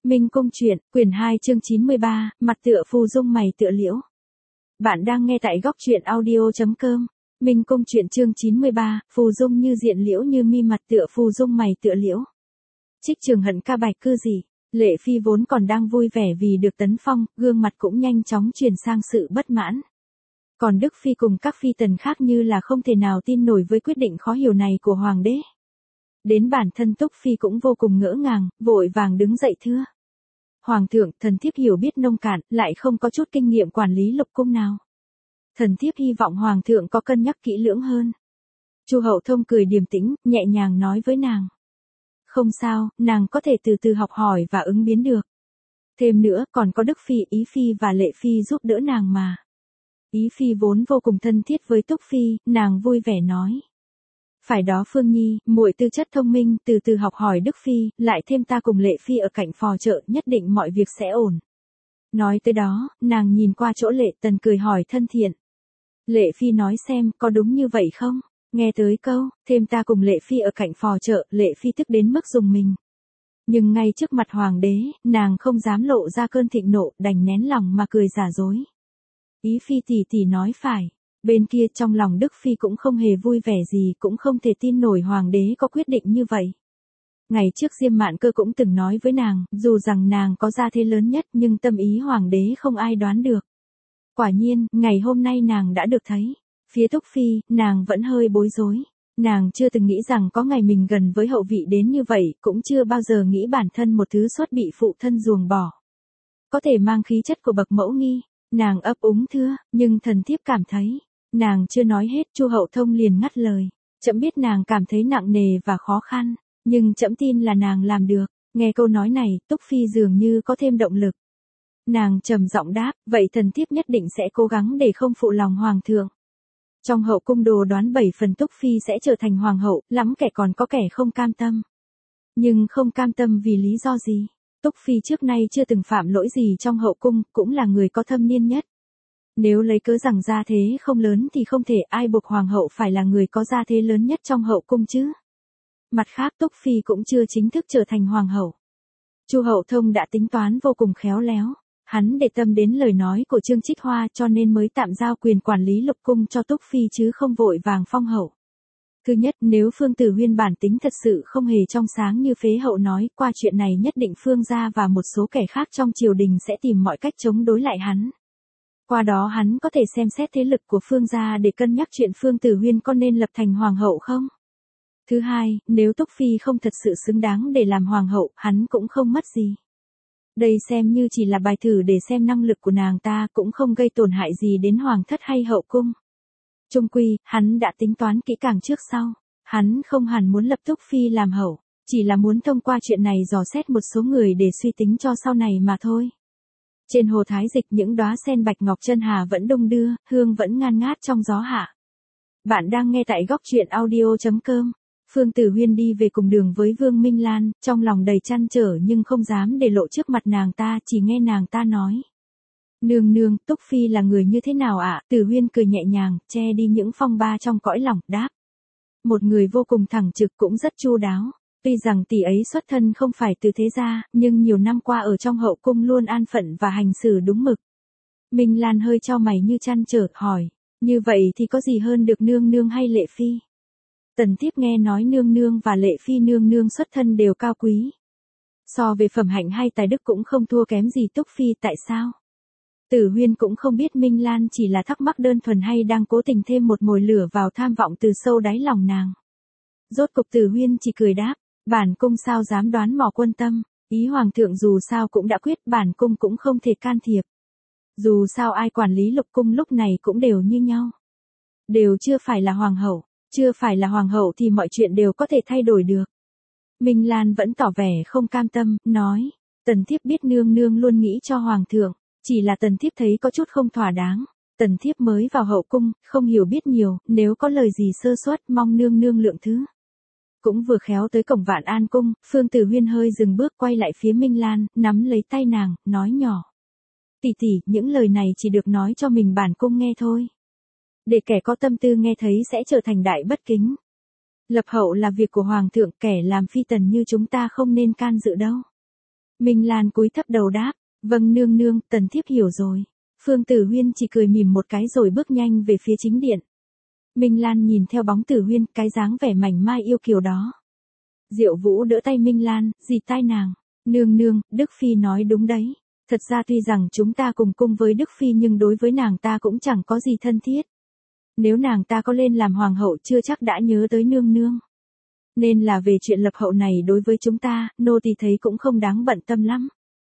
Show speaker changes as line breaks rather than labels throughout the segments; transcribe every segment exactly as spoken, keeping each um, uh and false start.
Minh Cung truyện, quyển hai chương chín mươi ba, mặt tựa phù dung mày tựa liễu. Bạn đang nghe tại góc truyện audio.com. Minh Cung truyện chương chín mươi ba, phù dung như diện liễu như mi mặt tựa phù dung mày tựa liễu. Trích Trường Hận ca bạch cư gì, Lệ Phi vốn còn đang vui vẻ vì được tấn phong, gương mặt cũng nhanh chóng chuyển sang sự bất mãn. Còn Đức Phi cùng các phi tần khác như là không thể nào tin nổi với quyết định khó hiểu này của Hoàng đế. Đến bản thân Túc Phi cũng vô cùng ngỡ ngàng, vội vàng đứng dậy thưa. Hoàng thượng, thần thiếp hiểu biết nông cạn, lại không có chút kinh nghiệm quản lý lục cung nào. Thần thiếp hy vọng Hoàng thượng có cân nhắc kỹ lưỡng hơn. Chu Hậu Thông cười điềm tĩnh, nhẹ nhàng nói với nàng. Không sao, nàng có thể từ từ học hỏi và ứng biến được. Thêm nữa, còn có Đức Phi, Ý Phi và Lệ Phi giúp đỡ nàng mà. Ý Phi vốn vô cùng thân thiết với Túc Phi, nàng vui vẻ nói. Phải đó Phương Nhi, muội tư chất thông minh, từ từ học hỏi Đức Phi, lại thêm ta cùng Lệ Phi ở cạnh phò trợ, nhất định mọi việc sẽ ổn. Nói tới đó, nàng nhìn qua chỗ Lệ Tần cười hỏi thân thiện. Lệ Phi nói xem, có đúng như vậy không? Nghe tới câu, thêm ta cùng Lệ Phi ở cạnh phò trợ, Lệ Phi tức đến mức dùng mình. Nhưng ngay trước mặt Hoàng đế, nàng không dám lộ ra cơn thịnh nộ, đành nén lòng mà cười giả dối. Ý Phi tỷ tỷ nói phải. Bên kia trong lòng Đức Phi cũng không hề vui vẻ gì, cũng không thể tin nổi Hoàng đế có quyết định như vậy. Ngày trước Diêm Mạn Cơ cũng từng nói với nàng, dù rằng nàng có gia thế lớn nhất nhưng tâm ý Hoàng đế không ai đoán được. Quả nhiên, ngày hôm nay nàng đã được thấy. Phía Túc Phi, nàng vẫn hơi bối rối. Nàng chưa từng nghĩ rằng có ngày mình gần với hậu vị đến như vậy, cũng chưa bao giờ nghĩ bản thân một thứ xuất bị phụ thân ruồng bỏ. Có thể mang khí chất của bậc mẫu nghi. Nàng ấp úng thưa, nhưng thần thiếp cảm thấy. Nàng chưa nói hết, Chu Hậu Thông liền ngắt lời. Trẫm biết nàng cảm thấy nặng nề và khó khăn, nhưng trẫm tin là nàng làm được. Nghe câu nói này, Túc Phi dường như có thêm động lực. Nàng trầm giọng đáp, vậy thần thiếp nhất định sẽ cố gắng để không phụ lòng Hoàng thượng. Trong hậu cung đồ đoán bảy phần Túc Phi sẽ trở thành Hoàng hậu, lắm kẻ còn có kẻ không cam tâm. Nhưng không cam tâm vì lý do gì? Túc Phi trước nay chưa từng phạm lỗi gì trong hậu cung, cũng là người có thâm niên nhất. Nếu lấy cớ rằng gia thế không lớn thì không thể ai buộc Hoàng hậu phải là người có gia thế lớn nhất trong hậu cung chứ. Mặt khác Túc Phi cũng chưa chính thức trở thành Hoàng hậu. Chu Hậu Thông đã tính toán vô cùng khéo léo. Hắn để tâm đến lời nói của Trương Trích Hoa cho nên mới tạm giao quyền quản lý lục cung cho Túc Phi chứ không vội vàng phong hậu. Thứ nhất, nếu Phương Tử Huyên bản tính thật sự không hề trong sáng như phế hậu nói, qua chuyện này nhất định Phương gia và một số kẻ khác trong triều đình sẽ tìm mọi cách chống đối lại hắn. Qua đó hắn có thể xem xét thế lực của Phương gia để cân nhắc chuyện Phương Tử Huyên có nên lập thành hoàng hậu không. Thứ hai, nếu Túc Phi không thật sự xứng đáng để làm hoàng hậu, hắn cũng không mất gì. Đây xem như chỉ là bài thử để xem năng lực của nàng ta, cũng không gây tổn hại gì đến hoàng thất hay hậu cung. Chung quy, hắn đã tính toán kỹ càng trước sau. Hắn không hẳn muốn lập Túc Phi làm hậu, chỉ là muốn thông qua chuyện này dò xét một số người để suy tính cho sau này mà thôi. Trên hồ Thái Dịch những đóa sen bạch ngọc chân hà vẫn đung đưa, hương vẫn ngan ngát trong gió hạ. Bạn đang nghe tại góc truyện audio.com. Phương Tử Huyên đi về cùng đường với Vương Minh Lan, trong lòng đầy trăn trở nhưng không dám để lộ trước mặt nàng ta, chỉ nghe nàng ta nói. Nương nương, Túc Phi là người như thế nào ạ? À? Tử Huyên cười nhẹ nhàng, che đi những phong ba trong cõi lòng, đáp. Một người vô cùng thẳng trực cũng rất chu đáo. Tuy rằng tỷ ấy xuất thân không phải từ thế gia, nhưng nhiều năm qua ở trong hậu cung luôn an phận và hành xử đúng mực. Minh Lan hơi chau mày như trăn trở, hỏi. Như vậy thì có gì hơn được nương nương hay Lệ Phi? Tần thiếp nghe nói nương nương và Lệ Phi nương nương xuất thân đều cao quý. So về phẩm hạnh hay tài đức cũng không thua kém gì Túc Phi, tại sao? Tử Huyên cũng không biết Minh Lan chỉ là thắc mắc đơn thuần hay đang cố tình thêm một mồi lửa vào tham vọng từ sâu đáy lòng nàng. Rốt cục Tử Huyên chỉ cười đáp, bản cung sao dám đoán mò quân tâm, ý Hoàng thượng dù sao cũng đã quyết, bản cung cũng không thể can thiệp. Dù sao ai quản lý lục cung lúc này cũng đều như nhau. Đều chưa phải là Hoàng hậu. Chưa phải là hoàng hậu thì mọi chuyện đều có thể thay đổi được. Minh Lan vẫn tỏ vẻ không cam tâm, nói, tần thiếp biết nương nương luôn nghĩ cho hoàng thượng, chỉ là tần thiếp thấy có chút không thỏa đáng. Tần thiếp mới vào hậu cung, không hiểu biết nhiều, nếu có lời gì sơ suất mong nương nương lượng thứ. Cũng vừa khéo tới cổng Vạn An cung, Phương Tử Huyên hơi dừng bước quay lại phía Minh Lan, nắm lấy tay nàng, nói nhỏ. Tỷ tỷ, những lời này chỉ được nói cho mình bản cung nghe thôi. Để kẻ có tâm tư nghe thấy sẽ trở thành đại bất kính. Lập hậu là việc của hoàng thượng, kẻ làm phi tần như chúng ta không nên can dự đâu. Minh Lan cúi thấp đầu đáp, vâng nương nương, tần thiếp hiểu rồi. Phương Tử Huyên chỉ cười mỉm một cái rồi bước nhanh về phía chính điện. Minh Lan nhìn theo bóng Tử Huyên, cái dáng vẻ mảnh mai yêu kiều đó. Diệu Vũ đỡ tay Minh Lan, dì tai nàng, nương nương, Đức Phi nói đúng đấy. Thật ra tuy rằng chúng ta cùng cung với Đức Phi nhưng đối với nàng ta cũng chẳng có gì thân thiết. Nếu nàng ta có lên làm hoàng hậu chưa chắc đã nhớ tới nương nương. Nên là về chuyện lập hậu này đối với chúng ta, nô tỳ thấy cũng không đáng bận tâm lắm.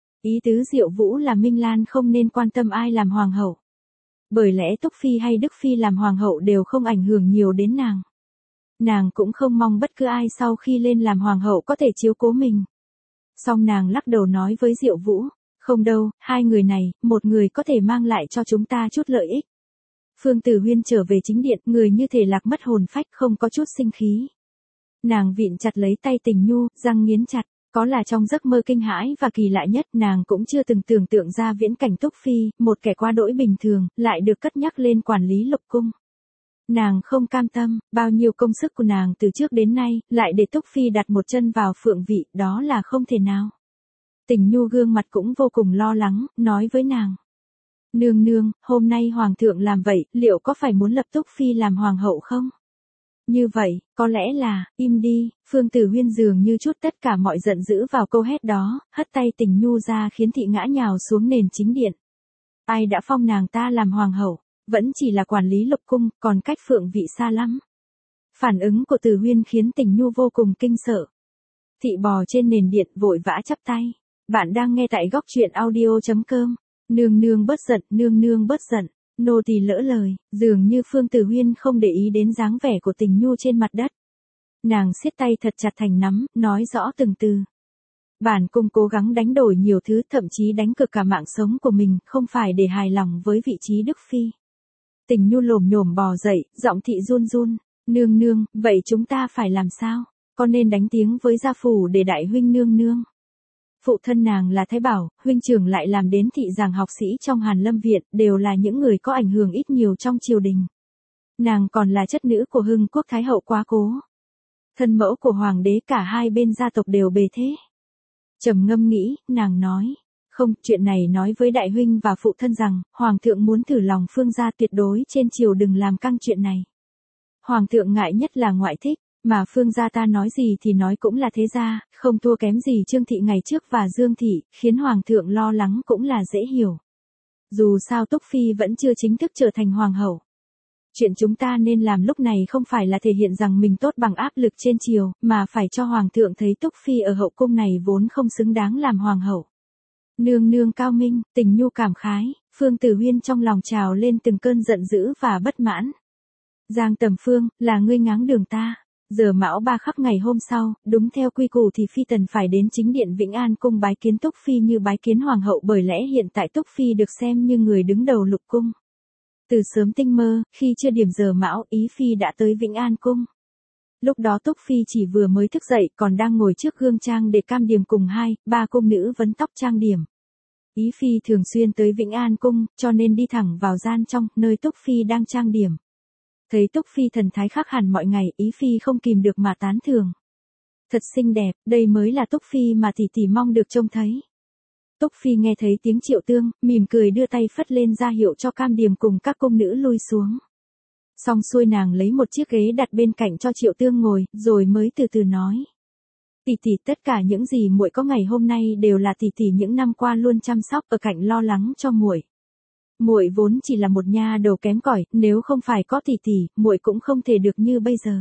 Ý tứ Diệu Vũ là Minh Lan không nên quan tâm ai làm hoàng hậu. Bởi lẽ Túc Phi hay Đức Phi làm hoàng hậu đều không ảnh hưởng nhiều đến nàng. Nàng cũng không mong bất cứ ai sau khi lên làm hoàng hậu có thể chiếu cố mình. Song nàng lắc đầu nói với Diệu Vũ, không đâu, hai người này, một người có thể mang lại cho chúng ta chút lợi ích. Phương Tử Huyên trở về chính điện, người như thể lạc mất hồn phách, không có chút sinh khí. Nàng vịn chặt lấy tay Tình Nhu, răng nghiến chặt, có là trong giấc mơ kinh hãi và kỳ lạ nhất, nàng cũng chưa từng tưởng tượng ra viễn cảnh Túc Phi, một kẻ quá đỗi bình thường, lại được cất nhắc lên quản lý lục cung. Nàng không cam tâm, bao nhiêu công sức của nàng từ trước đến nay, lại để Túc Phi đặt một chân vào phượng vị, đó là không thể nào. Tình Nhu gương mặt cũng vô cùng lo lắng, nói với nàng. Nương nương, hôm nay hoàng thượng làm vậy, liệu có phải muốn lập Túc Phi làm hoàng hậu không? Như vậy, có lẽ là, im đi, Phương Tử Huyên dường như chút tất cả mọi giận dữ vào câu hét đó, hất tay Tình Nhu ra khiến thị ngã nhào xuống nền chính điện. Ai đã phong nàng ta làm hoàng hậu, vẫn chỉ là quản lý lục cung, còn cách phượng vị xa lắm. Phản ứng của Tử Huyên khiến Tình Nhu vô cùng kinh sợ. Thị bò trên nền điện vội vã chắp tay. Bạn đang nghe tại góc truyện audio chấm com. Nương nương bớt giận, nương nương bớt giận. Nô tỳ lỡ lời, dường như Phương Tử Huyên không để ý đến dáng vẻ của Tình Nhu trên mặt đất. Nàng siết tay thật chặt thành nắm, nói rõ từng từ. Bản cung cố gắng đánh đổi nhiều thứ, thậm chí đánh cược cả mạng sống của mình, không phải để hài lòng với vị trí Đức Phi. Tình Nhu lồm nhổm bò dậy, giọng thị run run, nương nương, vậy chúng ta phải làm sao? Có nên đánh tiếng với gia phủ để đại huynh nương nương? Phụ thân nàng là Thái Bảo, huynh trưởng lại làm đến thị giảng học sĩ trong Hàn Lâm Viện, đều là những người có ảnh hưởng ít nhiều trong triều đình. Nàng còn là chất nữ của Hưng Quốc Thái Hậu quá cố. Thân mẫu của hoàng đế, cả hai bên gia tộc đều bề thế. Trầm ngâm nghĩ, nàng nói, không, chuyện này nói với đại huynh và phụ thân rằng, hoàng thượng muốn thử lòng Phương gia, tuyệt đối trên triều đừng làm căng chuyện này. Hoàng thượng ngại nhất là ngoại thích. Mà Phương gia ta nói gì thì nói cũng là thế gia, không thua kém gì Trương Thị ngày trước và Dương Thị, khiến Hoàng thượng lo lắng cũng là dễ hiểu. Dù sao Túc Phi vẫn chưa chính thức trở thành Hoàng hậu. Chuyện chúng ta nên làm lúc này không phải là thể hiện rằng mình tốt bằng áp lực trên triều, mà phải cho Hoàng thượng thấy Túc Phi ở hậu cung này vốn không xứng đáng làm Hoàng hậu. Nương nương cao minh, Tình Nhu cảm khái, Phương Tử Huyên trong lòng trào lên từng cơn giận dữ và bất mãn. Giang Tầm Phương, là ngươi ngáng đường ta. Giờ mão ba khắc ngày hôm sau, đúng theo quy củ thì Phi Tần phải đến chính điện Vĩnh An cung bái kiến Túc Phi như bái kiến hoàng hậu, bởi lẽ hiện tại Túc Phi được xem như người đứng đầu lục cung. Từ sớm tinh mơ, khi chưa điểm giờ mão, Ý Phi đã tới Vĩnh An cung. Lúc đó Túc Phi chỉ vừa mới thức dậy, còn đang ngồi trước gương trang để cam điểm cùng hai, ba cung nữ vấn tóc trang điểm. Ý Phi thường xuyên tới Vĩnh An cung, cho nên đi thẳng vào gian trong, nơi Túc Phi đang trang điểm. Thấy Túc Phi thần thái khác hẳn mọi ngày, Ý Phi không kìm được mà tán thưởng. Thật xinh đẹp, đây mới là Túc Phi mà tỷ tỷ mong được trông thấy. Túc Phi nghe thấy tiếng Triệu Tương, mỉm cười đưa tay phất lên ra hiệu cho cam điểm cùng các cung nữ lui xuống. Xong xuôi nàng lấy một chiếc ghế đặt bên cạnh cho Triệu Tương ngồi, rồi mới từ từ nói. Tỷ tỷ, tất cả những gì muội có ngày hôm nay đều là tỷ tỷ những năm qua luôn chăm sóc ở cạnh lo lắng cho muội. Muội vốn chỉ là một nha đầu kém cỏi, nếu không phải có tỷ tỷ, muội cũng không thể được như bây giờ.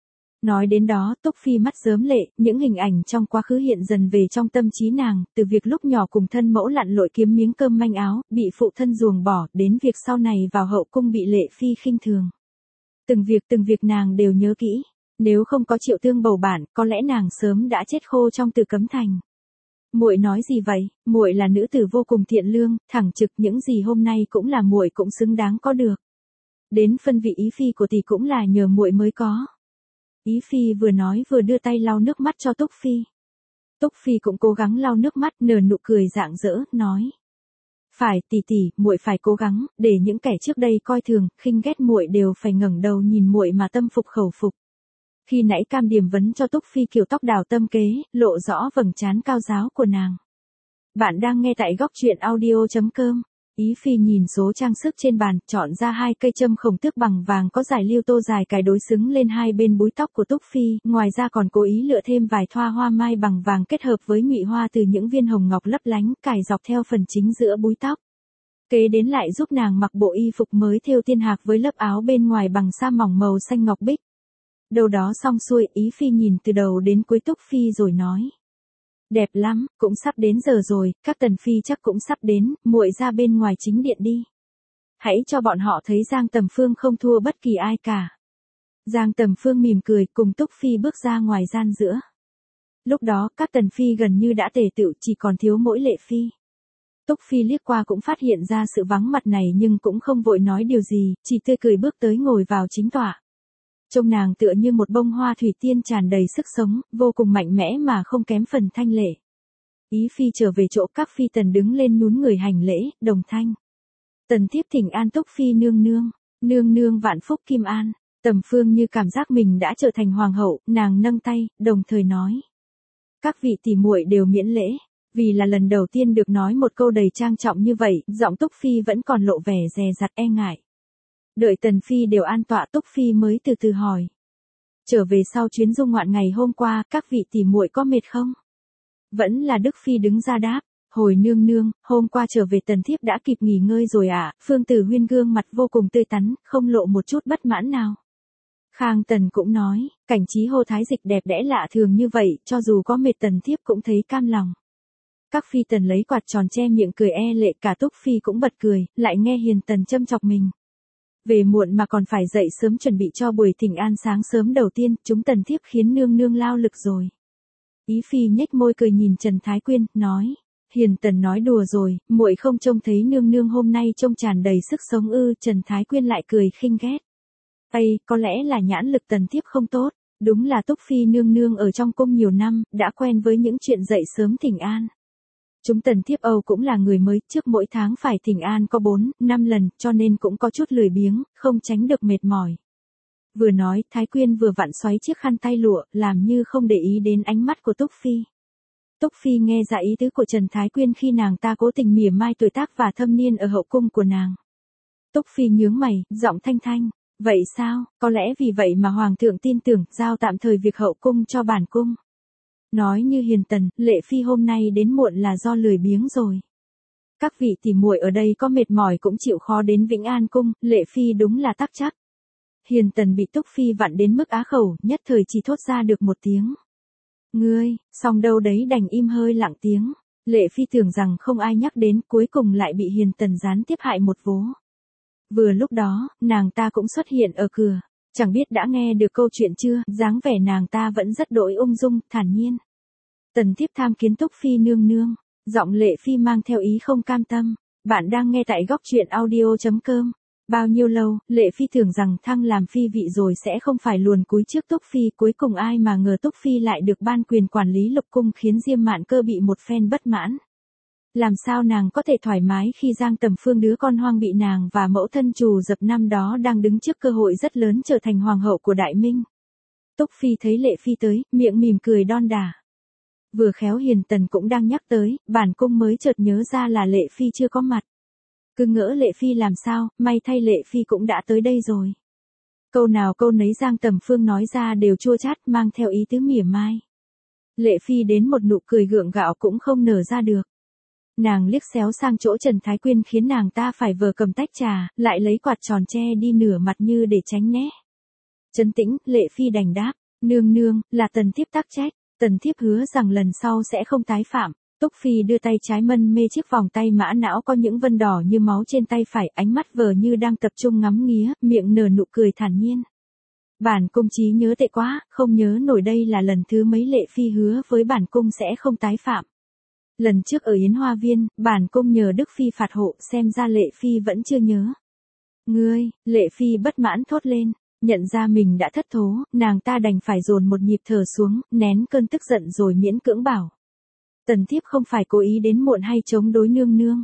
Nói đến đó, Túc Phi mắt rớm lệ, những hình ảnh trong quá khứ hiện dần về trong tâm trí nàng, từ việc lúc nhỏ cùng thân mẫu lặn lội kiếm miếng cơm manh áo, bị phụ thân ruồng bỏ, đến việc sau này vào hậu cung bị Lệ Phi khinh thường. Từng việc từng việc nàng đều nhớ kỹ, nếu không có Triệu Tương bầu bạn, có lẽ nàng sớm đã chết khô trong Tử Cấm Thành. Muội nói gì vậy? Muội là nữ tử vô cùng thiện lương, thẳng trực, những gì hôm nay cũng là muội cũng xứng đáng có được. Đến phân vị Ý Phi của tỷ cũng là nhờ muội mới có. Ý Phi vừa nói vừa đưa tay lau nước mắt cho Túc Phi. Túc Phi cũng cố gắng lau nước mắt, nở nụ cười rạng rỡ, nói: "Phải tỷ tỷ, muội phải cố gắng, để những kẻ trước đây coi thường, khinh ghét muội đều phải ngẩng đầu nhìn muội mà tâm phục khẩu phục." Khi nãy cam điểm vấn cho Túc Phi kiểu tóc đào tâm kế, lộ rõ vầng trán cao ráo của nàng. Bạn đang nghe tại góc truyện audio.com. Ý Phi nhìn số trang sức trên bàn, chọn ra hai cây châm khổng tước bằng vàng có dải liêu tô dài cài đối xứng lên hai bên búi tóc của Túc Phi, ngoài ra còn cố ý lựa thêm vài thoa hoa mai bằng vàng kết hợp với nhụy hoa từ những viên hồng ngọc lấp lánh cài dọc theo phần chính giữa búi tóc. Kế đến lại giúp nàng mặc bộ y phục mới thêu tiên hạc với lớp áo bên ngoài bằng sa mỏng màu xanh ngọc bích. Đâu đó xong xuôi, Ý Phi nhìn từ đầu đến cuối Túc Phi rồi nói. Đẹp lắm, cũng sắp đến giờ rồi, các tần phi chắc cũng sắp đến, muội ra bên ngoài chính điện đi. Hãy cho bọn họ thấy Giang Tầm Phương không thua bất kỳ ai cả. Giang Tầm Phương mỉm cười cùng Túc Phi bước ra ngoài gian giữa. Lúc đó các tần phi gần như đã tề tựu, chỉ còn thiếu mỗi Lệ Phi. Túc Phi liếc qua cũng phát hiện ra sự vắng mặt này nhưng cũng không vội nói điều gì, chỉ tươi cười bước tới ngồi vào chính tọa. Trông nàng tựa như một bông hoa thủy tiên tràn đầy sức sống, vô cùng mạnh mẽ mà không kém phần thanh lệ. Ý Phi trở về chỗ các phi tần đứng lên nhún người hành lễ, đồng thanh. Tần thiếp thỉnh an Túc Phi nương nương, nương nương vạn phúc kim an. Tầm Phương như cảm giác mình đã trở thành hoàng hậu, nàng nâng tay, đồng thời nói. Các vị tỷ muội đều miễn lễ, vì là lần đầu tiên được nói một câu đầy trang trọng như vậy, giọng Túc Phi vẫn còn lộ vẻ dè dặt e ngại. Đợi tần phi đều an tọa, Túc Phi mới từ từ hỏi. Trở về sau chuyến du ngoạn ngày hôm qua, các vị tỷ muội có mệt không? Vẫn là Đức Phi đứng ra đáp. Hồi nương nương, hôm qua trở về tần thiếp đã kịp nghỉ ngơi rồi ạ. À? Phương Tử Huyên gương mặt vô cùng tươi tắn, không lộ một chút bất mãn nào. Khang Tần cũng nói, cảnh trí hô thái dịch đẹp đẽ lạ thường như vậy, cho dù có mệt tần thiếp cũng thấy cam lòng. Các phi tần lấy quạt tròn che miệng cười e lệ, cả Túc Phi cũng bật cười, lại nghe Hiền Tần châm chọc mình. Về muộn mà còn phải dậy sớm chuẩn bị cho buổi thỉnh an sáng sớm đầu tiên, chúng tần thiếp khiến nương nương lao lực rồi. Ý Phi nhếch môi cười nhìn Trần Thái Quyên, nói, Hiền Tần nói đùa rồi, muội không trông thấy nương nương hôm nay trông tràn đầy sức sống ư? Trần Thái Quyên lại cười khinh ghét. Ây, có lẽ là nhãn lực tần thiếp không tốt, đúng là Túc Phi nương nương ở trong cung nhiều năm, đã quen với những chuyện dậy sớm thỉnh an. Chúng tần thiếp Âu cũng là người mới, trước mỗi tháng phải thỉnh an có bốn, năm lần, cho nên cũng có chút lười biếng, không tránh được mệt mỏi. Vừa nói, Thái Quyên vừa vặn xoáy chiếc khăn tay lụa, làm như không để ý đến ánh mắt của Túc Phi. Túc Phi nghe ra ý tứ của Trần Thái Quyên khi nàng ta cố tình mỉa mai tuổi tác và thâm niên ở hậu cung của nàng. Túc Phi nhướng mày, giọng thanh thanh, vậy sao, có lẽ vì vậy mà Hoàng thượng tin tưởng, giao tạm thời việc hậu cung cho bản cung. Nói như Hiền Tần, Lệ Phi hôm nay đến muộn là do lười biếng rồi. Các vị tỷ muội ở đây có mệt mỏi cũng chịu khó đến Vĩnh An cung, Lệ Phi đúng là tắc chắc. Hiền Tần bị Túc Phi vặn đến mức á khẩu, nhất thời chỉ thốt ra được một tiếng. Ngươi, xong đâu đấy đành im hơi lặng tiếng. Lệ Phi tưởng rằng không ai nhắc đến, cuối cùng lại bị Hiền Tần gián tiếp hại một vố. Vừa lúc đó, nàng ta cũng xuất hiện ở cửa. Chẳng biết đã nghe được câu chuyện chưa, dáng vẻ nàng ta vẫn rất đỗi ung dung, thản nhiên. Tần thiếp tham kiến Túc Phi nương nương, giọng Lệ Phi mang theo ý không cam tâm. Bạn đang nghe tại góc truyện audio.com. Bao nhiêu lâu, Lệ Phi tưởng rằng thăng làm phi vị rồi sẽ không phải luồn cúi trước Túc Phi, cuối cùng ai mà ngờ Túc Phi lại được ban quyền quản lý lục cung, khiến Diêm Mạn Cơ bị một phen bất mãn. Làm sao nàng có thể thoải mái khi Giang Tầm Phương đứa con hoang bị nàng và mẫu thân Trù Dập năm đó đang đứng trước cơ hội rất lớn trở thành hoàng hậu của Đại Minh. Túc Phi thấy Lệ Phi tới, miệng mỉm cười đon đả. Vừa khéo Hiền Tần cũng đang nhắc tới, bản cung mới chợt nhớ ra là Lệ Phi chưa có mặt. Cứ ngỡ Lệ Phi làm sao, may thay Lệ Phi cũng đã tới đây rồi. Câu nào câu nấy Giang Tầm Phương nói ra đều chua chát, mang theo ý tứ mỉa mai. Lệ Phi đến một nụ cười gượng gạo cũng không nở ra được. Nàng liếc xéo sang chỗ Trần Thái Quyên khiến nàng ta phải vờ cầm tách trà, lại lấy quạt tròn che đi nửa mặt như để tránh né. Trấn tĩnh, Lệ Phi đành đáp, nương nương, là tần thiếp tắc trách, tần thiếp hứa rằng lần sau sẽ không tái phạm. Túc Phi đưa tay trái mân mê chiếc vòng tay mã não có những vân đỏ như máu trên tay phải, ánh mắt vờ như đang tập trung ngắm nghía, miệng nở nụ cười thản nhiên. Bản cung trí nhớ tệ quá, không nhớ nổi đây là lần thứ mấy Lệ Phi hứa với bản cung sẽ không tái phạm. Lần trước ở Yến Hoa Viên, bản cung nhờ Đức Phi phạt hộ, xem ra Lệ Phi vẫn chưa nhớ. Ngươi, Lệ Phi bất mãn thốt lên, nhận ra mình đã thất thố, nàng ta đành phải dồn một nhịp thở xuống, nén cơn tức giận rồi miễn cưỡng bảo. Tần thiếp không phải cố ý đến muộn hay chống đối nương nương.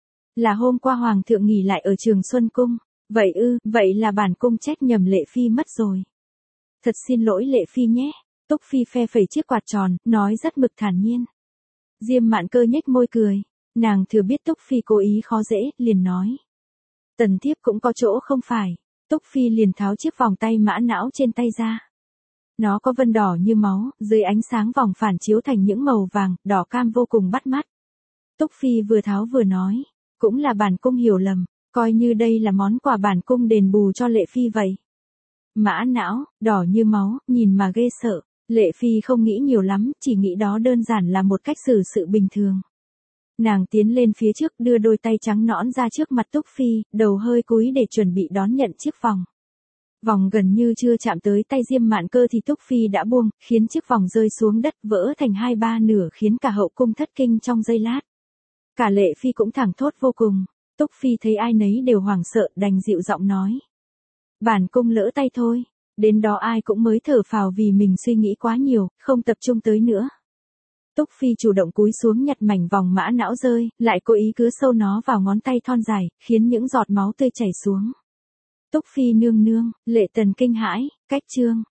Là hôm qua Hoàng thượng nghỉ lại ở Trường Xuân Cung. Vậy ư, vậy là bản cung trách nhầm Lệ Phi mất rồi. Thật xin lỗi Lệ Phi nhé. Túc Phi phe phẩy chiếc quạt tròn, nói rất mực thản nhiên. Diêm Mạn Cơ nhếch môi cười, nàng thừa biết Túc Phi cố ý khó dễ, liền nói. Tần thiếp cũng có chỗ không phải. Túc Phi liền tháo chiếc vòng tay mã não trên tay ra. Nó có vân đỏ như máu, dưới ánh sáng vòng phản chiếu thành những màu vàng, đỏ cam vô cùng bắt mắt. Túc Phi vừa tháo vừa nói, cũng là bản cung hiểu lầm, coi như đây là món quà bản cung đền bù cho Lệ Phi vậy. Mã não, đỏ như máu, nhìn mà ghê sợ. Lệ Phi không nghĩ nhiều lắm, chỉ nghĩ đó đơn giản là một cách xử sự bình thường. Nàng tiến lên phía trước đưa đôi tay trắng nõn ra trước mặt Túc Phi, đầu hơi cúi để chuẩn bị đón nhận chiếc vòng. Vòng gần như chưa chạm tới tay Diêm Mạn Cơ thì Túc Phi đã buông, khiến chiếc vòng rơi xuống đất vỡ thành hai ba nửa khiến cả hậu cung thất kinh trong giây lát. Cả Lệ Phi cũng thảng thốt vô cùng. Túc Phi thấy ai nấy đều hoảng sợ đành dịu giọng nói. Bản cung lỡ tay thôi. Đến đó ai cũng mới thở phào vì mình suy nghĩ quá nhiều, không tập trung tới nữa. Túc Phi chủ động cúi xuống nhặt mảnh vòng mã não rơi, lại cố ý cứa sâu nó vào ngón tay thon dài, khiến những giọt máu tươi chảy xuống. Túc Phi nương nương, Lệ Tần kinh hãi, cách chương.